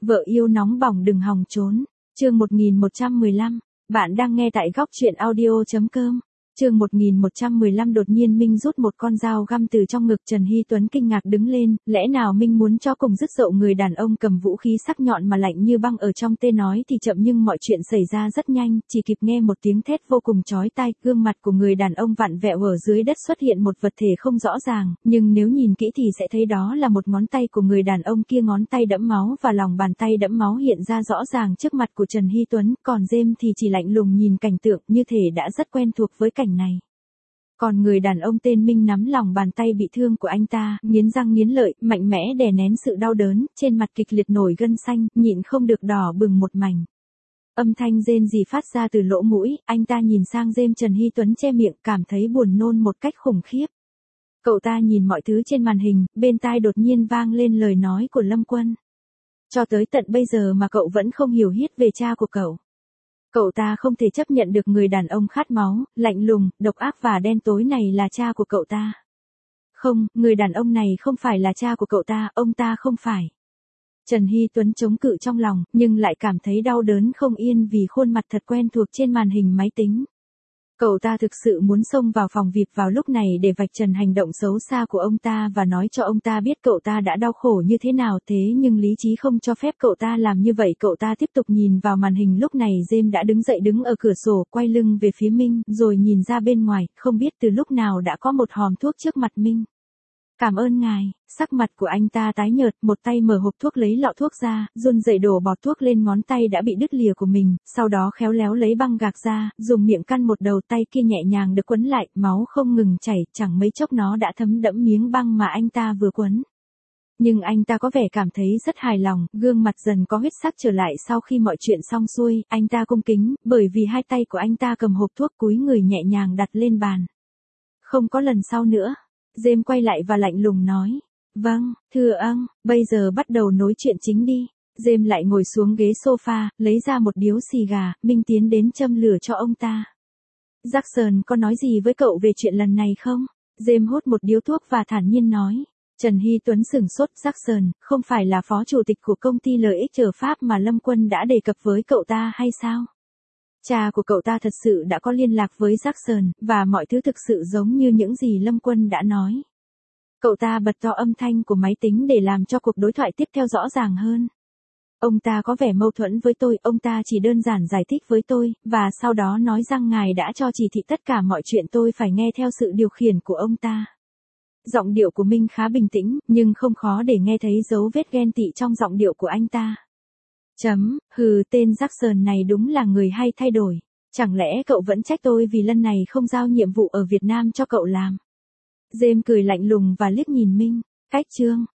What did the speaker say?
Vợ yêu nóng bỏng đừng hòng trốn. Chương 1115. Bạn đang nghe tại góc truyện audio.com. Chương 1115 đột nhiên Minh rút một con dao găm từ trong ngực Trần Hy Tuấn kinh ngạc đứng lên, lẽ nào Minh muốn cho cùng dứt dậu người đàn ông cầm vũ khí sắc nhọn mà lạnh như băng ở trong tên nói thì chậm nhưng mọi chuyện xảy ra rất nhanh, chỉ kịp nghe một tiếng thét vô cùng chói tai, gương mặt của người đàn ông vặn vẹo ở dưới đất xuất hiện một vật thể không rõ ràng, nhưng nếu nhìn kỹ thì sẽ thấy đó là một ngón tay của người đàn ông kia, ngón tay đẫm máu và lòng bàn tay đẫm máu hiện ra rõ ràng trước mặt của Trần Hy Tuấn, còn James thì chỉ lạnh lùng nhìn cảnh tượng như thể đã rất quen thuộc với cảnh này. Còn người đàn ông tên Minh nắm lòng bàn tay bị thương của anh ta, nghiến răng nghiến lợi, mạnh mẽ đè nén sự đau đớn, trên mặt kịch liệt nổi gân xanh, nhịn không được đỏ bừng một mảnh. Âm thanh rên rỉ phát ra từ lỗ mũi, anh ta nhìn sang James. Trần Hy Tuấn che miệng, cảm thấy buồn nôn một cách khủng khiếp. Cậu ta nhìn mọi thứ trên màn hình, bên tai đột nhiên vang lên lời nói của Lâm Quân. Cho tới tận bây giờ mà cậu vẫn không hiểu hết về cha của cậu. Cậu ta không thể chấp nhận được người đàn ông khát máu, lạnh lùng, độc ác và đen tối này là cha của cậu ta. Không, người đàn ông này không phải là cha của cậu ta, ông ta không phải. Trần Hy Tuấn chống cự trong lòng, nhưng lại cảm thấy đau đớn không yên vì khuôn mặt thật quen thuộc trên màn hình máy tính. Cậu ta thực sự muốn xông vào phòng VIP vào lúc này để vạch trần hành động xấu xa của ông ta và nói cho ông ta biết cậu ta đã đau khổ như thế nào, thế nhưng lý trí không cho phép cậu ta làm như vậy. Cậu ta tiếp tục nhìn vào màn hình, lúc này James đã đứng dậy đứng ở cửa sổ, quay lưng về phía Minh, rồi nhìn ra bên ngoài, không biết từ lúc nào đã có một hòm thuốc trước mặt Minh. Cảm ơn ngài. Sắc mặt của anh ta tái nhợt, một tay mở hộp thuốc lấy lọ thuốc ra, run rẩy đổ bọt thuốc lên ngón tay đã bị đứt lìa của mình, sau đó khéo léo lấy băng gạc ra, dùng miệng căn một đầu tay kia nhẹ nhàng được quấn lại, máu không ngừng chảy, chẳng mấy chốc nó đã thấm đẫm miếng băng mà anh ta vừa quấn. Nhưng anh ta có vẻ cảm thấy rất hài lòng, gương mặt dần có huyết sắc trở lại sau khi mọi chuyện xong xuôi, anh ta cung kính, bởi vì hai tay của anh ta cầm hộp thuốc, cúi người nhẹ nhàng đặt lên bàn. Không có lần sau nữa. James quay lại và lạnh lùng nói. Vâng, thưa ông, bây giờ bắt đầu nói chuyện chính đi. James lại ngồi xuống ghế sofa, lấy ra một điếu xì gà, Minh tiến đến châm lửa cho ông ta. Jackson có nói gì với cậu về chuyện lần này không? James hút một điếu thuốc và thản nhiên nói. Trần Hy Tuấn sửng sốt. Jackson, không phải là phó chủ tịch của công ty lợi ích ở Pháp mà Lâm Quân đã đề cập với cậu ta hay sao? Cha của cậu ta thật sự đã có liên lạc với Jackson, và mọi thứ thực sự giống như những gì Lâm Quân đã nói. Cậu ta bật to âm thanh của máy tính để làm cho cuộc đối thoại tiếp theo rõ ràng hơn. Ông ta có vẻ mâu thuẫn với tôi, ông ta chỉ đơn giản giải thích với tôi, và sau đó nói rằng ngài đã cho chỉ thị tất cả mọi chuyện tôi phải nghe theo sự điều khiển của ông ta. Giọng điệu của Minh khá bình tĩnh, nhưng không khó để nghe thấy dấu vết ghen tị trong giọng điệu của anh ta. Tên Jackson này đúng là người hay thay đổi. Chẳng lẽ cậu vẫn trách tôi vì lần này không giao nhiệm vụ ở Việt Nam cho cậu làm? James cười lạnh lùng và liếc nhìn Minh. Cách chương.